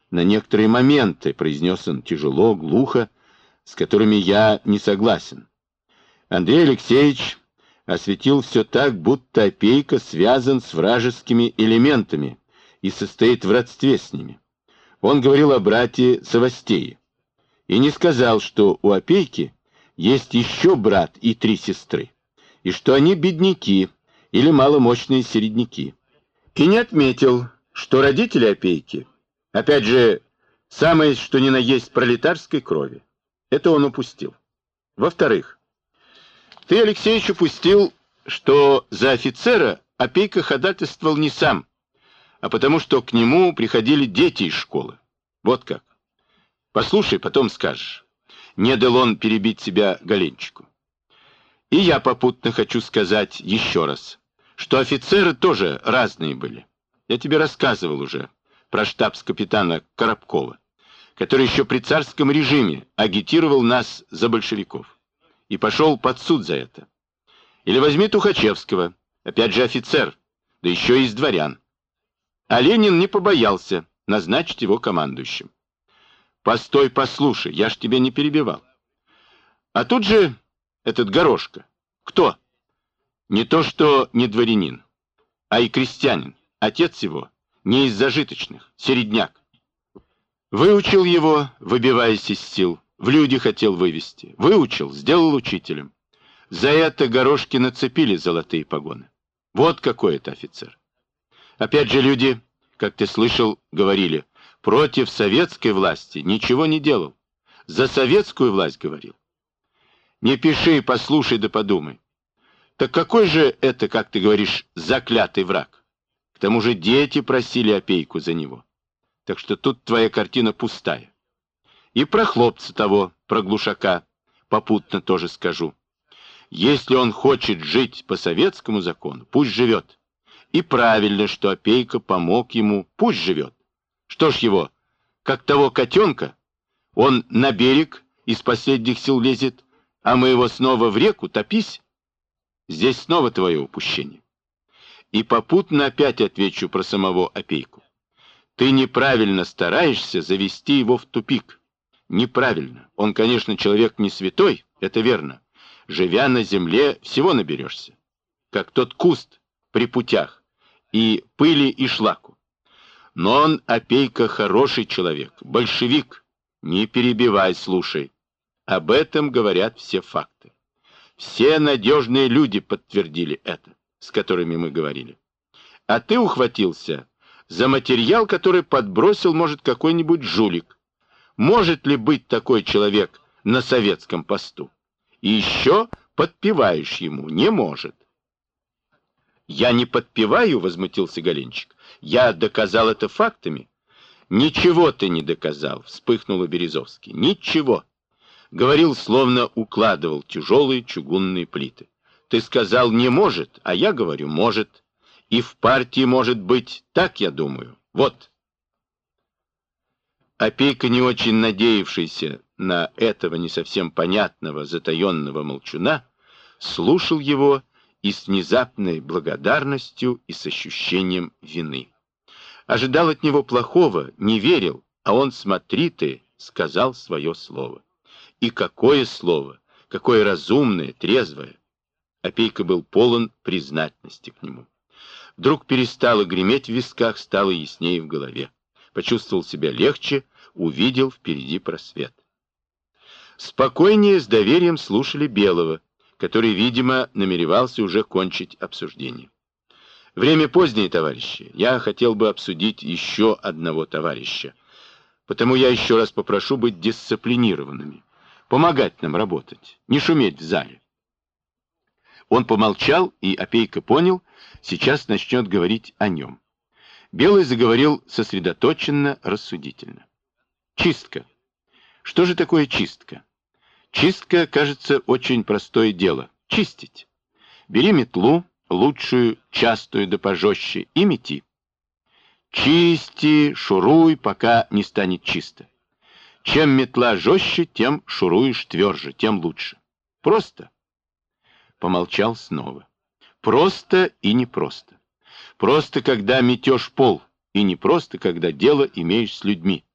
на некоторые моменты, произнес он тяжело, глухо, с которыми я не согласен. Андрей Алексеевич осветил все так, будто Опейко связан с вражескими элементами и состоит в родстве с ними. Он говорил о брате Савастее и не сказал, что у Опейки есть еще брат и 3 сестры, и что они бедняки или маломощные середняки. И не отметил, что родители Опейки, опять же, самое что ни на есть пролетарской крови. Это он упустил. Во-вторых, ты, Алексеевич, упустил, что за офицера Опейка ходатайствовал не сам, а потому что к нему приходили дети из школы. Вот как. Послушай, потом скажешь. Не дал он перебить себя Галенчику. И я попутно хочу сказать еще раз, что офицеры тоже разные были. Я тебе рассказывал уже про штабс-капитана Коробкова, который еще при царском режиме агитировал нас за большевиков и пошел под суд за это. Или возьми Тухачевского, опять же офицер, да еще и из дворян. А Ленин не побоялся назначить его командующим. Постой, послушай, я ж тебя не перебивал. А тут же этот Горошко. Кто? Не то что не дворянин, а и крестьянин. Отец его не из зажиточных, середняк. Выучил его, выбиваясь из сил, в люди хотел вывести. Выучил, сделал учителем. За это Горошке нацепили золотые погоны. Вот какой это офицер. Опять же люди, как ты слышал, говорили, против советской власти ничего не делал. За советскую власть говорил. Не пиши, послушай да подумай. Так какой же это, как ты говоришь, заклятый враг? К тому же дети просили Опейку за него. Так что тут твоя картина пустая. И про хлопца того, про глушака, попутно тоже скажу. Если он хочет жить по советскому закону, пусть живет. И правильно, что Опейка помог ему, пусть живет. Что ж его, как того котенка, он на берег из последних сил лезет, а мы его снова в реку, топись. Здесь снова твое упущение. И попутно опять отвечу про самого Опейку. Ты неправильно стараешься завести его в тупик. Неправильно. Он, конечно, человек не святой, это верно. Живя на земле, всего наберешься. Как тот куст при путях, и пыли, и шлаку. Но он, Опейка, хороший человек, большевик. Не перебивай, слушай. Об этом говорят все факты. Все надежные люди подтвердили это, с которыми мы говорили. А ты ухватился за материал, который подбросил, может, какой-нибудь жулик. Может ли быть такой человек на советском посту? И еще подпеваешь ему. Не может. Я не подпеваю, возмутился Галенчик. Я доказал это фактами. Ничего ты не доказал, вспыхнула Березовский. Ничего. Говорил, словно укладывал тяжелые чугунные плиты. Ты сказал не может, а я говорю может. И в партии может быть, так я думаю. Вот. Опейка, не очень надеявшийся на этого не совсем понятного, затаенного молчуна, слушал его и с внезапной благодарностью, и с ощущением вины. Ожидал от него плохого, не верил, а он, смотри ты, сказал свое слово. И какое слово, какое разумное, трезвое. Опейка был полон признательности к нему. Вдруг перестало греметь в висках, стало яснее в голове. Почувствовал себя легче, увидел впереди просвет. Спокойнее, с доверием слушали Белого, который, видимо, намеревался уже кончить обсуждение. Время позднее, товарищи. Я хотел бы обсудить еще одного товарища. Потому я еще раз попрошу быть дисциплинированными. Помогать нам работать, не шуметь в зале. Он помолчал, и Опейка понял, сейчас начнет говорить о нем. Белый заговорил сосредоточенно, рассудительно. Чистка. Что же такое чистка? Чистка, кажется, очень простое дело. Чистить. Бери метлу, лучшую, частую да пожестче, и мети. Чисти, шуруй, пока не станет чисто. Чем метла жестче, тем шуруешь тверже, тем лучше. Просто. Помолчал снова. Просто и непросто. Просто, когда метешь пол, и непросто, когда дело имеешь с людьми.